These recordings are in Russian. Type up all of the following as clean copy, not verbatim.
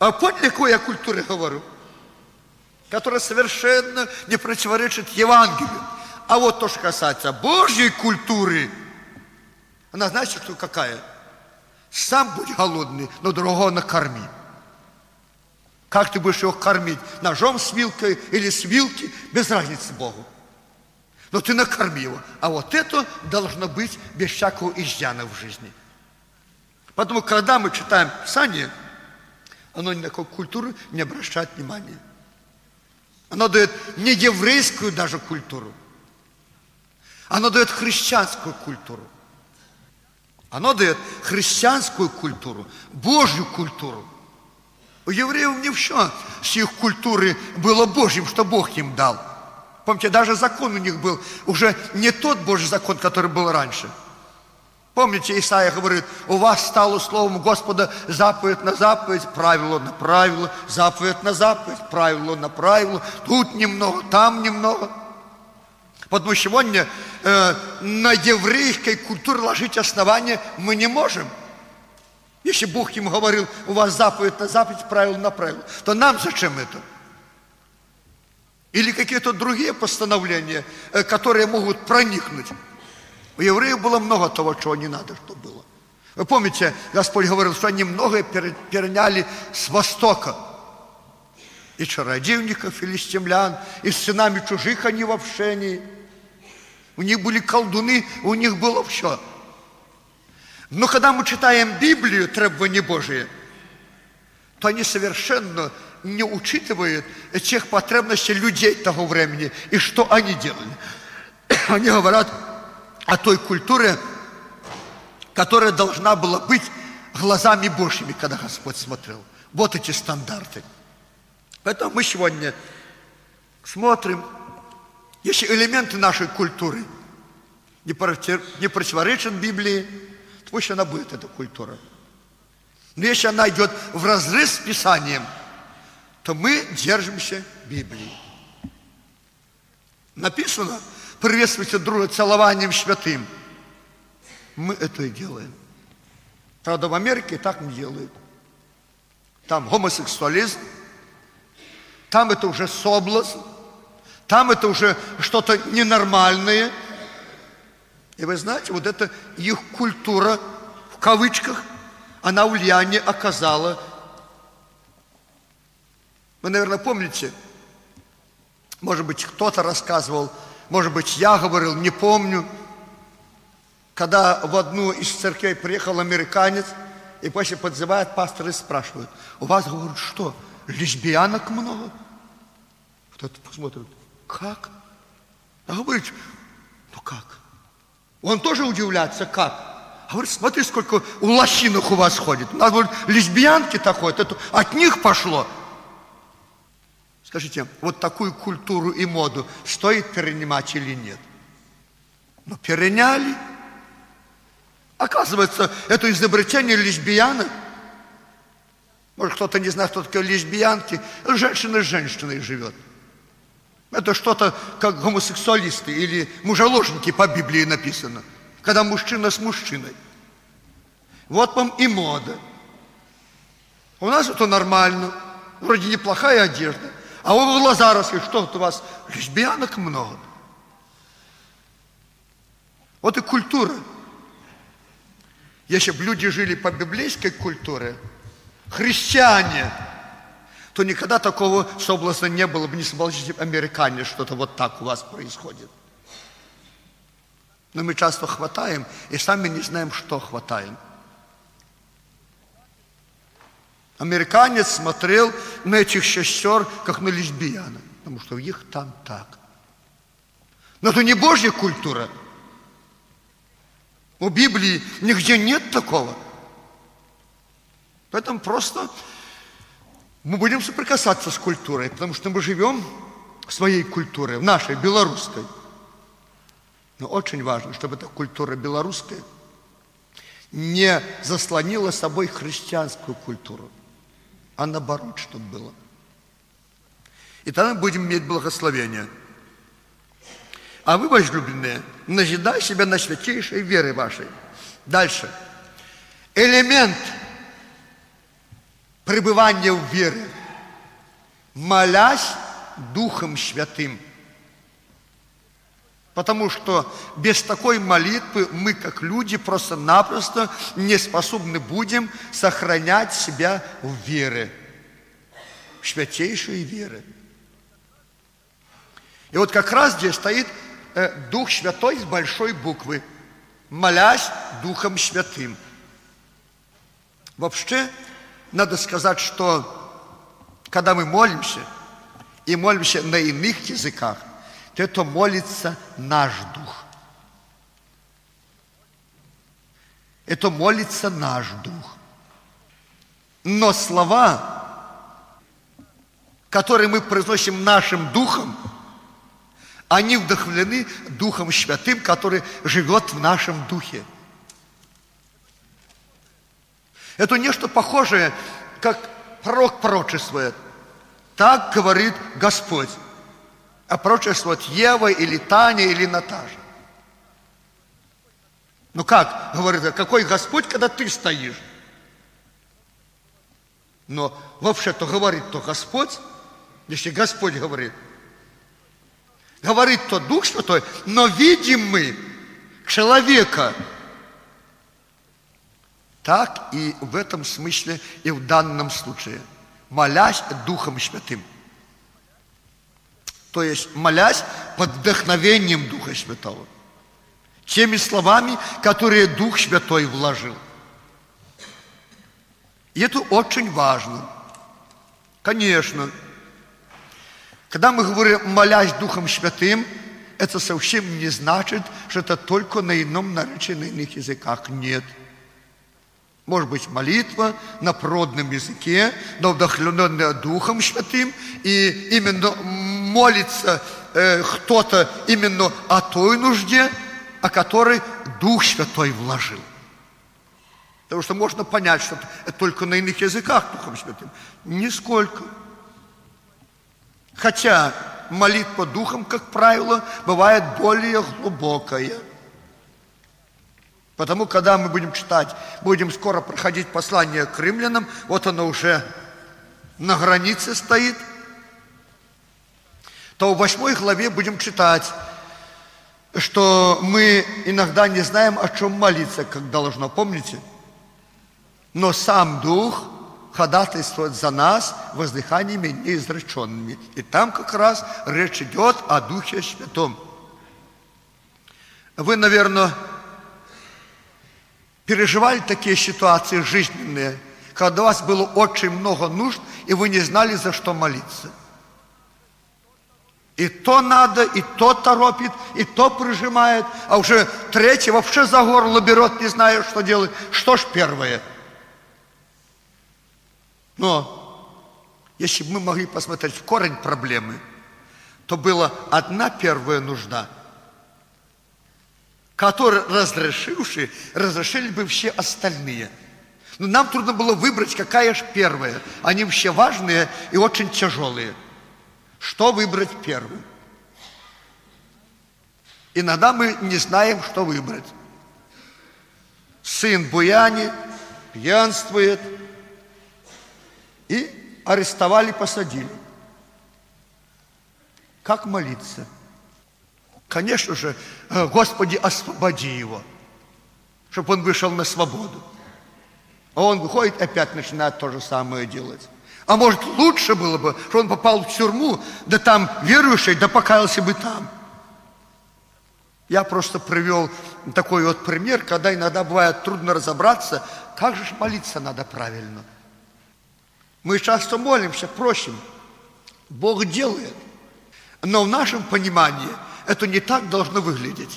А поняли, какой я культуре говорю? Которая совершенно не противоречит Евангелию. А вот то, что касается Божьей культуры, она, знаете, что какая? Сам будь голодный, но другого накорми. Как ты будешь его кормить? Ножом с вилкой или с вилки? Без разницы Богу. Но ты накорми его. А вот это должно быть без всякого изъяна в жизни. Поэтому, когда мы читаем Писание, оно ни на какую культуру не обращает внимания. Оно дает не еврейскую даже культуру. Оно дает христианскую культуру. Оно дает христианскую культуру, Божью культуру. У евреев не все с их культуры было Божьим, что Бог им дал. Помните, даже закон у них был уже не тот Божий закон, который был раньше. Помните, Исаия говорит: у вас стало словом Господа заповедь на заповедь, правило на правило, заповедь на заповедь, правило на правило. Тут немного, там немного. Потому что сегодня на еврейской культуре ложить основания мы не можем. Если Бог им говорил: у вас заповедь на заповедь, правило на правило, то нам зачем это? Или какие-то другие постановления, которые могут проникнуть. У евреев было много того, чего не надо, чтобы было. Вы помните, Господь говорил, что они многое переняли с Востока. И чародейников, филистимлян, и с сынами чужих они в общении. У них были колдуны, у них было все. Но когда мы читаем Библию, требования Божие, то они совершенно не учитывают тех потребностей людей того времени и что они делали. Они говорят о той культуре, которая должна была быть глазами Божьими, когда Господь смотрел. Вот эти стандарты. Поэтому мы сегодня смотрим, если элементы нашей культуры не противоречат Библии, то пусть она будет, эта культура. Но если она идет вразрез с Писанием, то мы держимся Библии. Написано: приветствуйте друг друга целованием святым. Мы это и делаем. Правда, в Америке так не делают. Там гомосексуализм, там это уже соблазн, там это уже что-то ненормальное. И вы знаете, вот эта их культура, в кавычках, она влияние оказала. Вы, наверное, помните, может быть, кто-то рассказывал, может быть, я говорил, не помню, когда в одну из церквей приехал американец, и после подзывает пастор и спрашивает: у вас, говорит, что, лесбиянок много? Кто-то посмотрит: как? А говорит: ну как? Он тоже удивляется: как? А говорит: смотри, сколько у лосинок у вас ходит. У нас, говорит, лесбиянки-то ходят, это от них пошло. Скажите, вот такую культуру и моду стоит перенимать или нет? Ну, переняли. Оказывается, это изобретение лесбиянок. Может, кто-то не знает, кто такие лесбиянки. Женщина с женщиной живет. Это что-то как гомосексуалисты или мужеложники по Библии написано. Когда мужчина с мужчиной. Вот вам и мода. У нас это нормально. Вроде неплохая одежда. А вы в глаза росли, что вот у вас лесбиянок много. Вот и культура. Если бы люди жили по библейской культуре, христиане, то никогда такого соблазна не было бы, не соблазните американе, что-то вот так у вас происходит. Но мы часто хватаем и сами не знаем, что хватаем. Американец смотрел на этих сестер, как на лесбиянок, потому что у них там так. Но это не Божья культура. У Библии нигде нет такого. Поэтому просто мы будем соприкасаться с культурой, потому что мы живем своей культурой, в нашей, белорусской. Но очень важно, чтобы эта культура белорусская не заслонила собой христианскую культуру, а наоборот, чтобы было. И тогда мы будем иметь благословение. А вы, возлюбленные, назидай себя на святейшей вере вашей. Дальше. Элемент пребывание в вере, молясь Духом Святым. Потому что без такой молитвы мы, как люди, просто-напросто не способны будем сохранять себя в вере, в святейшей вере. И вот как раз здесь стоит Дух Святой с большой буквы, молясь Духом Святым. Вообще, надо сказать, что когда мы молимся, и молимся на иных языках, то это молится наш дух. Это молится наш дух. Но слова, которые мы произносим нашим духом, они вдохновлены Духом Святым, который живет в нашем духе. Это нечто похожее, как пророк пророчествует. Так говорит Господь. А пророчествует Ева или Таня или Наташа. Ну как, говорит, какой Господь, когда ты стоишь? Но вообще-то говорит-то Господь, если Господь говорит. Говорит-то Дух Святой, но видим мы человека. Так и в этом смысле, и в данном случае. Молясь Духом Святым. То есть, молясь под вдохновением Духа Святого. Теми словами, которые Дух Святой вложил. И это очень важно. Конечно. Когда мы говорим «молясь Духом Святым», это совсем не значит, что это только на ином наречии, на иных языках. Нет. Может быть, молитва на природном языке, но вдохновленная Духом Святым, и именно молится кто-то именно о той нужде, о которой Дух Святой вложил. Потому что можно понять, что это только на иных языках Духом Святым. Нисколько. Хотя молитва Духом, как правило, бывает более глубокая. Потому, когда мы будем читать, будем скоро проходить послание к римлянам, вот оно уже на границе стоит, то в 8 главе будем читать, что мы иногда не знаем, о чем молиться, как должно, помните? Но сам Дух ходатайствует за нас воздыханиями неизреченными. И там как раз речь идет о Духе Святом. Вы, наверное, переживали такие ситуации жизненные, когда у вас было очень много нужд, и вы не знали, за что молиться. И то надо, и то торопит, и то прижимает, а уже третий вообще за горло берет, не зная, что делать. Что ж первое? Но если бы мы могли посмотреть в корень проблемы, то была одна первая нужда, которую разрешили бы все остальные. Но нам трудно было выбрать, какая же первая. Они все важные и очень тяжелые. Что выбрать первым? Иногда мы не знаем, что выбрать. Сын буянит, пьянствует, и арестовали, посадили. Как молиться? Конечно же, Господи, освободи его, чтобы он вышел на свободу. А он выходит, опять начинает то же самое делать. А может, лучше было бы, что он попал в тюрьму, да там верующий, да покаялся бы там. Я просто привел такой вот пример, когда иногда бывает трудно разобраться, как же молиться надо правильно. Мы часто молимся, просим. Бог делает. Но в нашем понимании это не так должно выглядеть.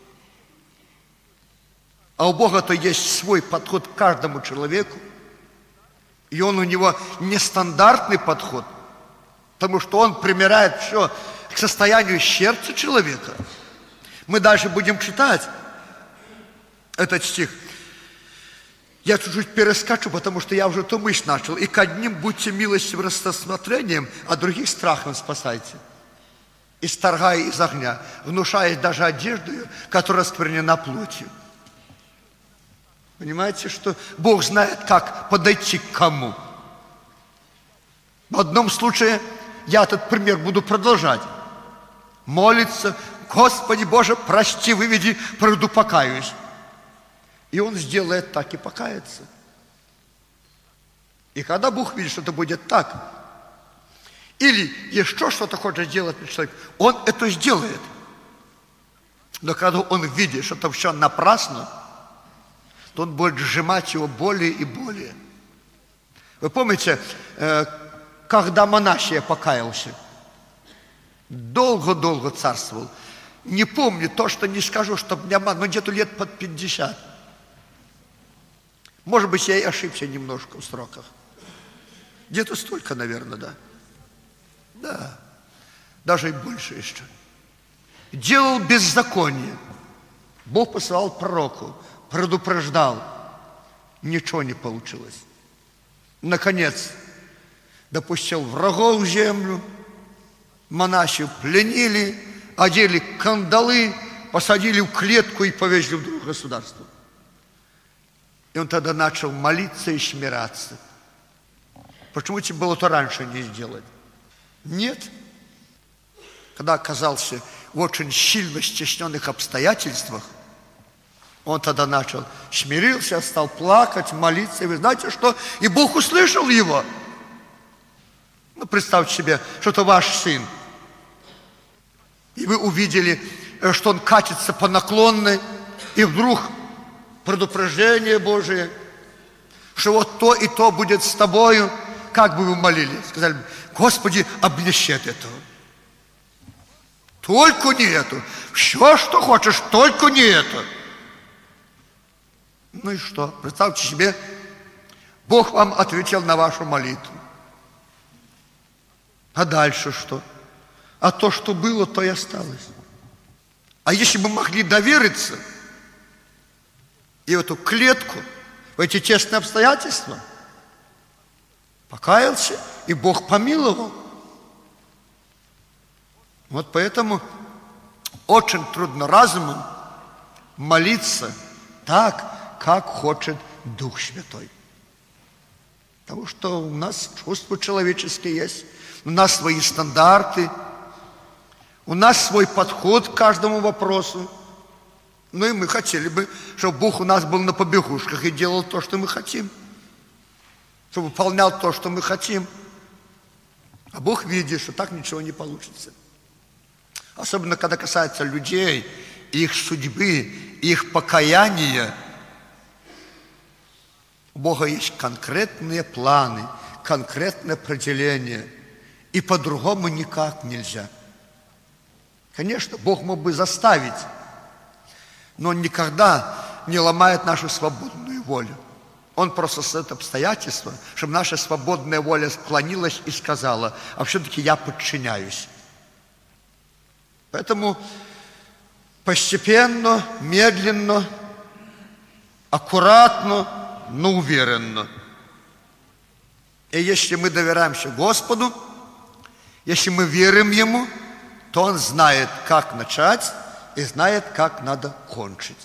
А у Бога-то есть свой подход к каждому человеку. И он у него нестандартный подход, потому что он примеряет все к состоянию сердца человека. Мы дальше будем читать этот стих. Я чуть-чуть перескочу, потому что я уже ту мысль начал. И к одним будьте милостивы рассмотрением, а других страхом спасайте. Исторгая из огня, внушаясь даже одеждою, которая осквернена плотью. Понимаете, что Бог знает, как подойти к кому. В одном случае я этот пример буду продолжать. Молится: Господи Боже, прости, выведи, приду, покаюсь. И он сделает так и покается. И когда Бог видит, что это будет так, или еще что-то хочет сделать человек, он это сделает. Но когда он видит, что это все напрасно, то он будет сжимать его более и более. Вы помните, когда Манасия покаялся, долго-долго царствовал. Не помню, точно не скажу, чтобы не обмануть, но где-то лет под 50. Может быть, я и ошибся немножко в сроках. Где-то столько, наверное, да. Да, даже и больше еще. Делал беззаконие. Бог посылал пророку, предупреждал. Ничего не получилось. Наконец, допустил врагов в землю, Манасию пленили, одели кандалы, посадили в клетку и повезли в другое государство. И он тогда начал молиться и смиряться. Почему тебе было то раньше не сделать? Нет. Когда оказался в очень сильно стесненных обстоятельствах, он тогда начал, смирился, стал плакать, молиться. И вы знаете что? И Бог услышал его. Ну, представьте себе, что это ваш сын. И вы увидели, что он катится по наклонной, и вдруг предупреждение Божие, что вот то и то будет с тобою. Как бы вы молились? Сказали бы: Господи, облегчи от этого. Только не это. Все, что хочешь, только не это. Ну и что? Представьте себе, Бог вам ответил на вашу молитву. А дальше что? А то, что было, то и осталось. А если бы могли довериться и в эту клетку, в эти тесные обстоятельства, покаялся, и Бог помиловал. Вот поэтому очень трудно разумом молиться так, как хочет Дух Святой. Потому что у нас чувства человеческие есть, у нас свои стандарты, у нас свой подход к каждому вопросу. Ну и мы хотели бы, чтобы Бог у нас был на побегушках и делал то, что мы хотим. Чтобы выполнял то, что мы хотим. А Бог видит, что так ничего не получится. Особенно, когда касается людей, их судьбы, их покаяния. У Бога есть конкретные планы, конкретное определение. И по-другому никак нельзя. Конечно, Бог мог бы заставить, но Он никогда не ломает нашу свободную волю. Он просто создает обстоятельства, чтобы наша свободная воля склонилась и сказала: а все-таки я подчиняюсь. Поэтому постепенно, медленно, аккуратно, но уверенно. И если мы доверяемся Господу, если мы верим Ему, то Он знает, как начать и знает, как надо кончить.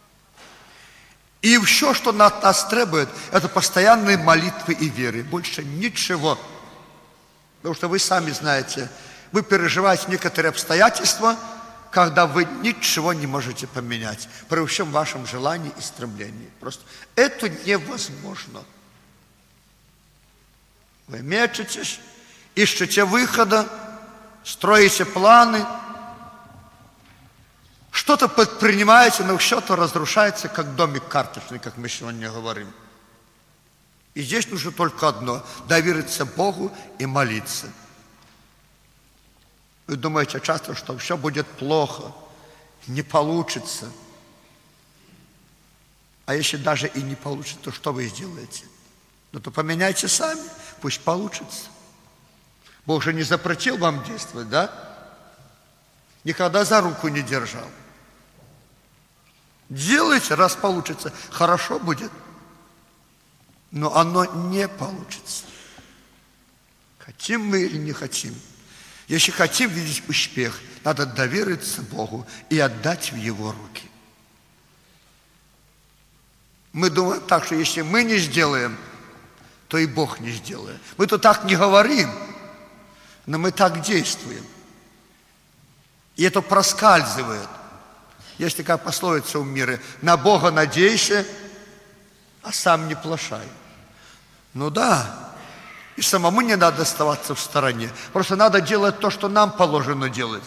И все, что от нас требует, это постоянные молитвы и веры. Больше ничего. Потому что вы сами знаете, вы переживаете некоторые обстоятельства, когда вы ничего не можете поменять при всем вашем желании и стремлении. Просто это невозможно. Вы мечетесь, ищете выхода, строите планы, что-то предпринимаете, но что-то разрушается, как домик карточный, как мы сегодня говорим. И здесь нужно только одно – довериться Богу и молиться. Вы думаете часто, что все будет плохо, не получится. А если даже и не получится, то что вы сделаете? Ну то поменяйте сами, пусть получится. Бог же не запретил вам действовать, да? Никогда за руку не держал. Делайте, раз получится, хорошо будет. Но оно не получится. Хотим мы или не хотим. Если хотим видеть успех, надо довериться Богу и отдать в Его руки. Мы думаем так, что если мы не сделаем, то и Бог не сделает. Мы то так не говорим, но мы так действуем. И это проскальзывает. Есть такая пословица в мире: на Бога надейся, а сам не плашай. Ну да, и самому не надо оставаться в стороне. Просто надо делать то, что нам положено делать.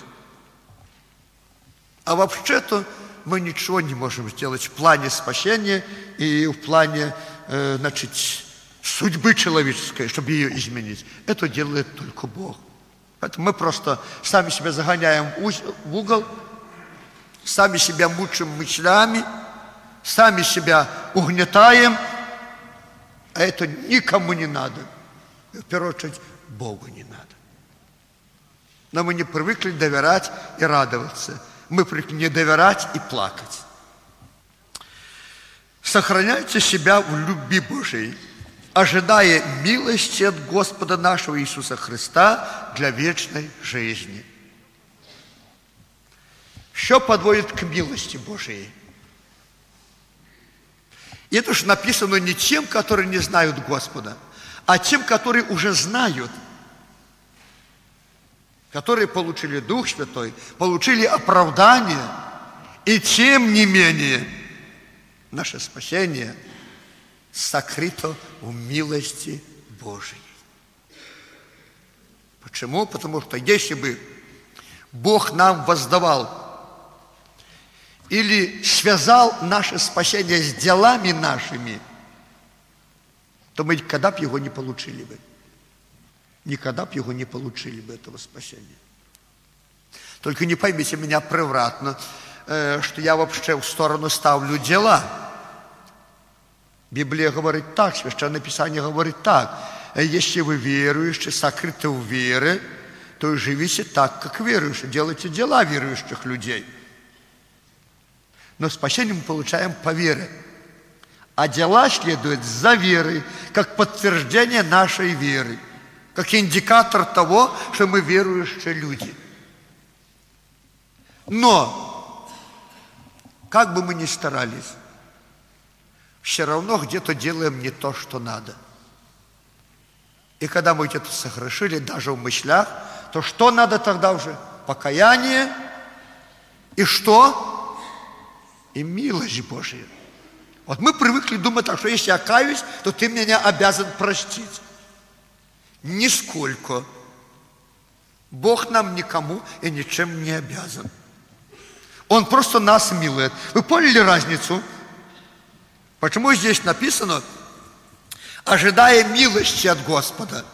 А вообще-то мы ничего не можем сделать в плане спасения и в плане, судьбы человеческой, чтобы ее изменить. Это делает только Бог. Поэтому мы просто сами себя загоняем в угол, сами себя мучим мыслями, сами себя угнетаем, а это никому не надо. И в первую очередь Богу не надо. Но мы не привыкли доверять и радоваться. Мы привыкли не доверять и плакать. Сохраняйте себя в любви Божией, ожидая милости от Господа нашего Иисуса Христа для вечной жизни. Что подводит к милости Божией? И это же написано не тем, которые не знают Господа, а тем, которые уже знают, которые получили Дух Святой, получили оправдание, и тем не менее наше спасение сокрыто в милости Божией. Почему? Потому что если бы Бог нам воздавал или связал наше спасение с делами нашими, то мы никогда бы его не получили бы. Никогда бы его не получили бы, этого спасения. Только не поймите меня превратно, что я вообще в сторону ставлю дела. Библия говорит так, Священное Писание говорит так: если вы верующие, сокрыты в вере, то живите так, как верующие, делайте дела верующих людей. Но спасение мы получаем по вере. А дела следуют за верой, как подтверждение нашей веры, как индикатор того, что мы верующие люди. Но, как бы мы ни старались, все равно где-то делаем не то, что надо. И когда мы где-то согрешили, даже в мыслях, то что надо тогда уже? Покаяние и что? И милость Божия. Вот мы привыкли думать так, что если я каюсь, то ты меня обязан простить. Нисколько. Бог нам никому и ничем не обязан. Он просто нас милует. Вы поняли разницу? Почему здесь написано, ожидая милости от Господа?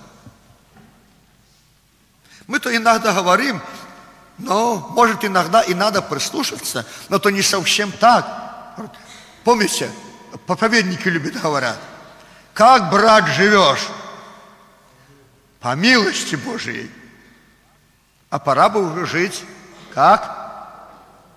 Мы-то иногда говорим, но, может, иногда и надо прислушаться, но то не совсем так. Помните, проповедники любят говорят: как, брат, живешь? По милости Божией. А пора бы уже жить как?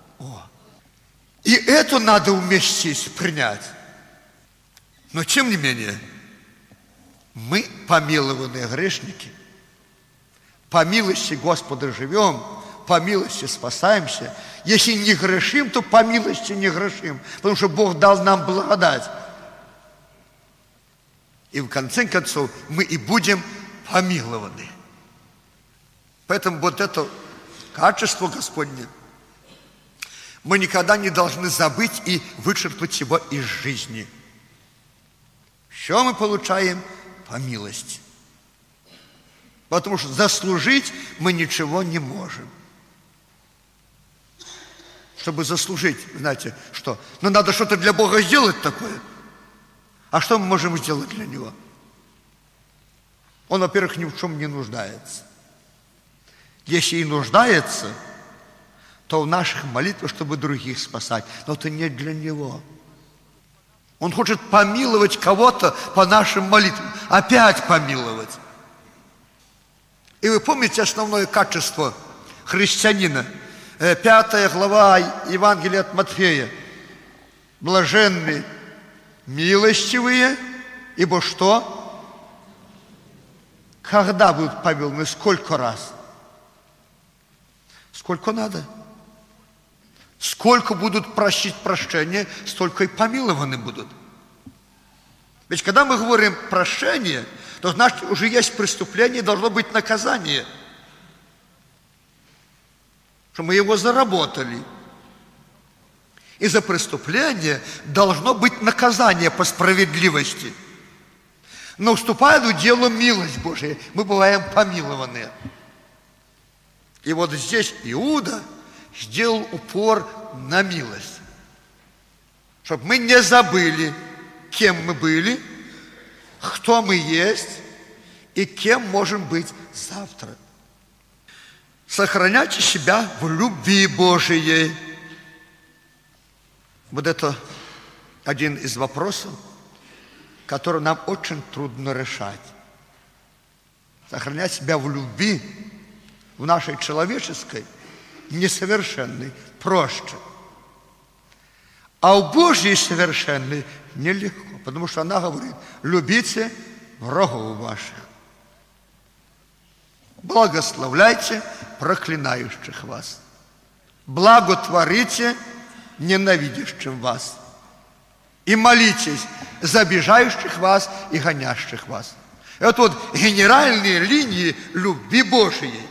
И это надо уместить, принять. Но тем не менее, мы помилованные грешники. По милости Господа живем, по милости спасаемся. Если не грешим, то по милости не грешим, потому что Бог дал нам благодать. И в конце концов мы и будем помилованы. Поэтому вот это качество Господне мы никогда не должны забыть и вычеркнуть его из жизни. Что мы получаем? По милости. Потому что заслужить мы ничего не можем. Чтобы заслужить, знаете, что? Но надо что-то для Бога сделать такое. А что мы можем сделать для Него? Он, во-первых, ни в чем не нуждается. Если и нуждается, то в наших молитвах, чтобы других спасать. Но это не для Него. Он хочет помиловать кого-то по нашим молитвам. Опять помиловать. И вы помните основное качество христианина? 5 глава Евангелия от Матфея. Блаженны милостивые, ибо что? Когда будут помилованы? Сколько раз? Сколько надо? Сколько будут просить прощения, столько и помилованы будут. Ведь когда мы говорим прощение, то значит уже есть преступление, должно быть наказание. Что мы его заработали. И за преступление должно быть наказание по справедливости. Но вступает в дело милость Божия. Мы бываем помилованы. И вот здесь Иуда сделал упор на милость. Чтобы мы не забыли, кем мы были, кто мы есть и кем можем быть завтра. Сохраняйте себя в любви Божией. Вот это один из вопросов, который нам очень трудно решать. Сохранять себя в любви, в нашей человеческой, несовершенной, проще. А у Божьей совершенной нелегко, потому что она говорит: любите врагов ваших, благословляйте проклинающих вас, благотворите ненавидящим вас и молитесь за обижающих вас и гонящих вас. Это вот генеральные линии любви Божией.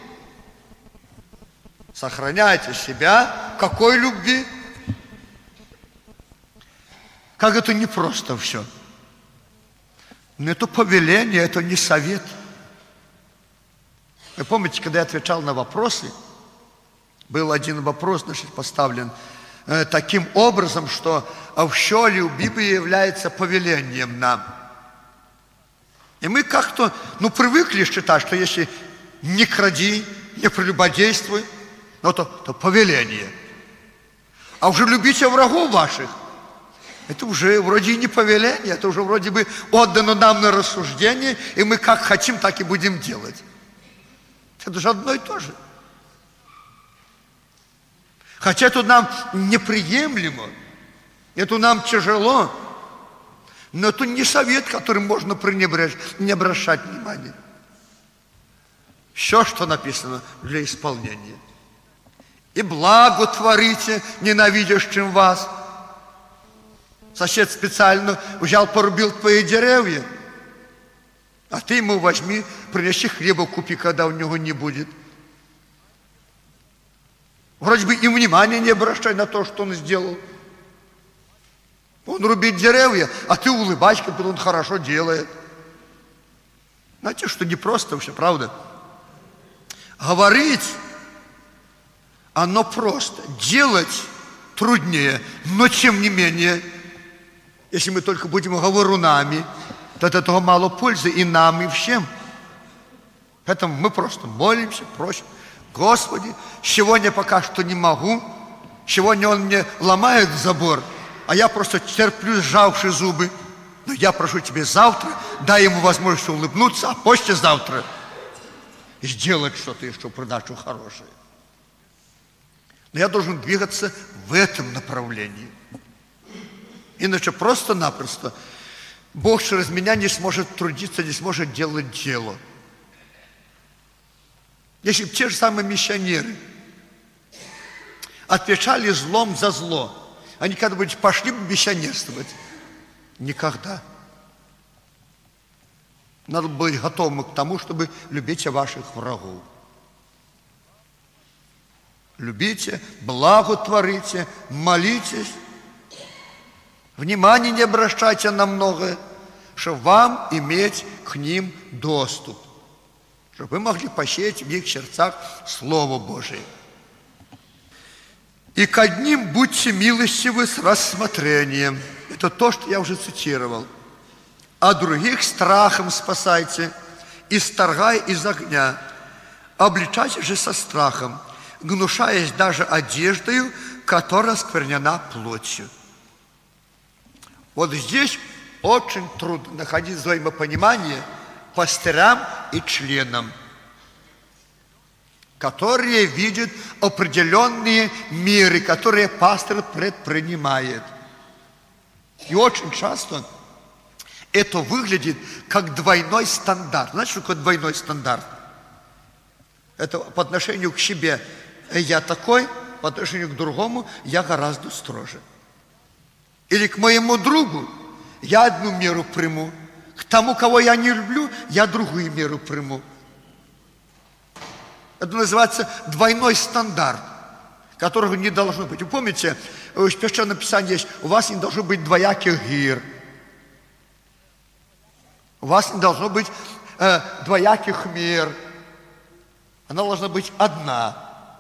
Сохраняйте себя. Какой любви? Как это непросто все. Но это повеление, это не совет. Вы помните, когда я отвечал на вопросы, был один вопрос, значит, поставлен таким образом, что все любимое является повелением нам. И мы как-то, привыкли считать, что если не кради, не прелюбодействуй, то повеление. А уже любите врагов ваших. Это уже вроде и не повеление, это уже вроде бы отдано нам на рассуждение, и мы как хотим, так и будем делать. Это же одно и то же. Хотя это нам неприемлемо, это нам тяжело, но это не совет, которым можно пренебречь, не обращать внимания. Все, что написано, для исполнения. И благо творите ненавидящим вас. Сосед специально взял, порубил твои деревья, а ты ему возьми, принеси хлеба, купи, когда у него не будет. Вроде бы и внимания не обращай на то, что он сделал. Он рубит деревья, а ты улыбайся, как будто он хорошо делает. Знаете, что не просто все, правда? Говорить, оно просто. Делать труднее, но тем не менее, если мы только будем говорунами, то от этого мало пользы и нам, и всем. Поэтому мы просто молимся, просим: Господи, сегодня пока что не могу, сегодня он мне ломает забор, а я просто терплю, сжавши зубы. Но я прошу тебе завтра, дай ему возможность улыбнуться, а послезавтра сделать что-то еще придачу хорошее. Но я должен двигаться в этом направлении. Иначе просто-напросто Бог через меня не сможет трудиться, не сможет делать дело. Если бы те же самые миссионеры отвечали злом за зло, они когда-нибудь пошли бы миссионерствовать? Никогда. Надо быть готовым к тому, чтобы любить ваших врагов. Любите, благо творите, молитесь. Внимания не обращайте на многое, чтобы вам иметь к ним доступ, чтобы вы могли посеять в их сердцах Слово Божие. И к одним будьте милостивы с рассмотрением. Это то, что я уже цитировал. А других страхом спасайте, исторгай из огня. Обличайте же со страхом, гнушаясь даже одеждою, которая осквернена плотью. Вот здесь очень трудно находить взаимопонимание пастырям и членам, которые видят определенные меры, которые пастор предпринимает. И очень часто это выглядит как двойной стандарт. Знаете, что такое двойной стандарт? Это по отношению к себе я такой, по отношению к другому я гораздо строже. Или к моему другу я одну меру приму. К тому, кого я не люблю, я другую меру приму. Это называется двойной стандарт, которого не должно быть. Вы помните, в Священном Писании есть, у вас не должно быть двояких гир. У вас не должно быть двояких мер. Она должна быть одна.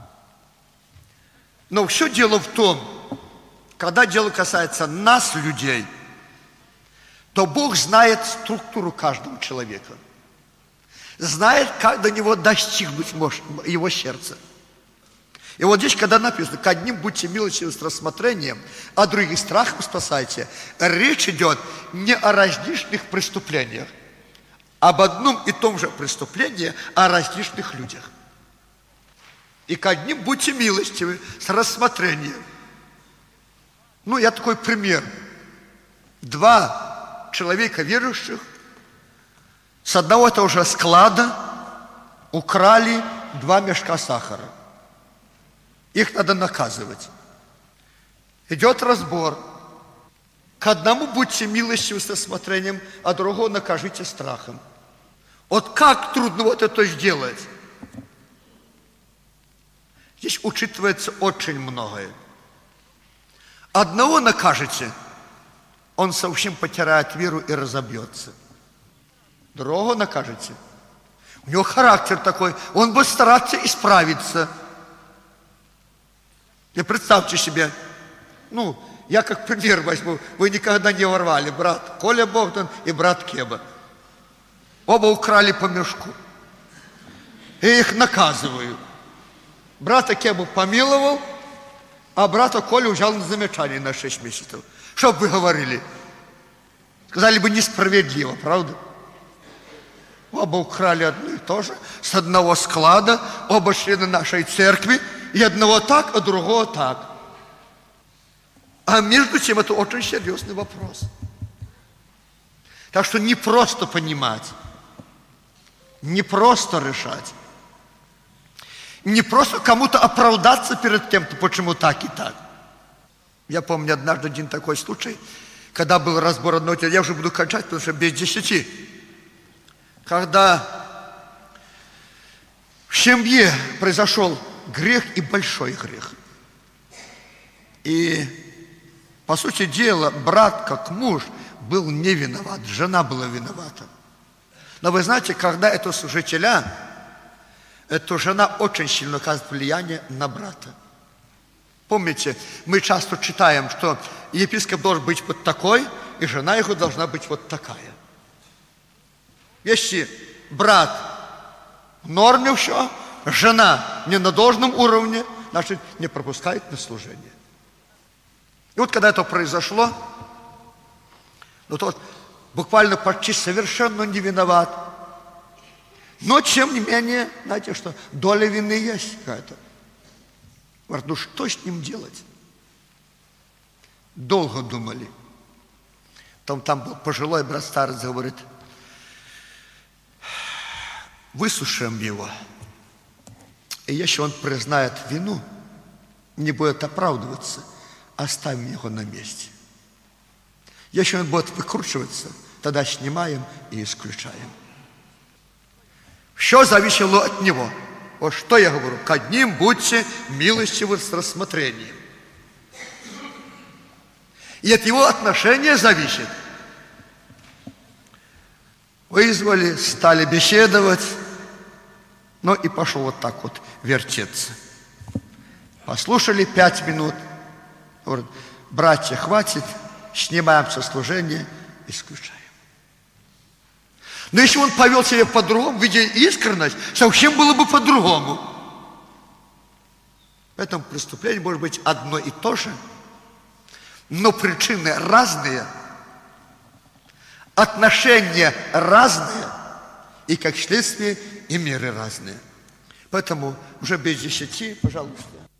Но все дело в том, когда дело касается нас, людей, то Бог знает структуру каждого человека. Знает, как до него достигнуть может его сердца. И вот здесь, когда написано, к одним будьте милостивы с рассмотрением, а других страхом спасайте, речь идет не о различных преступлениях, об одном и том же преступлении, о различных людях. И к одним будьте милостивы с рассмотрением. Ну, я такой пример. 2 человека верующих с одного и того же склада украли 2 мешка сахара. Их надо наказывать. Идет разбор. К одному будьте милостивы с рассмотрением, а другого накажите страхом. Вот как трудно вот это сделать. Здесь учитывается очень многое. Одного накажете, он совсем потеряет веру и разобьется. Другого накажете. У него характер такой, он будет стараться исправиться. И представьте себе, я как пример возьму, вы никогда не ворвали, брат Коля Богдан и брат Кеба. Оба украли по мешку. И их наказываю. Брата Кебу помиловал, а брата Колю взял на замечание на 6 месяцев. Что бы вы говорили? Сказали бы несправедливо, правда? Оба украли одно и то же, с одного склада, оба члены нашей церкви, и одного так, а другого так. А между тем это очень серьезный вопрос. Так что не просто понимать, не просто решать, не просто кому-то оправдаться перед кем-то, почему так и так. Я помню однажды один такой случай, когда был разбор одного дела, я уже буду кончать, потому что без 10. Когда в семье произошел грех и большой грех. И, по сути дела, брат, как муж, был не виноват, жена была виновата. Но вы знаете, когда это служителя, то жена очень сильно оказывает влияние на брата. Помните, мы часто читаем, что епископ должен быть вот такой, и жена его должна быть вот такая. Если брат в норме все, жена не на должном уровне, значит, не пропускает на служение. И вот когда это произошло, тот буквально почти совершенно не виноват. Но, тем не менее, знаете что, доля вины есть какая-то. Говорит, что с ним делать? Долго думали. Там был пожилой брат старец, говорит, выслушаем его. И если он признает вину, не будет оправдываться, оставим его на месте. Если он будет выкручиваться, тогда снимаем и исключаем. Все зависело от него. Вот что я говорю, к одним будьте милостивы с рассмотрением. И от его отношения зависит. Вызвали, стали беседовать, и пошел вот так вот вертеться. Послушали 5 минут. Говорят, братья, хватит, снимаем со служения, исключаем. Но если он повел себя по-другому, видя искренность, совсем было бы по-другому. Поэтому преступление может быть одно и то же, но причины разные, отношения разные, и как следствие, и меры разные. Поэтому уже без 10, пожалуйста.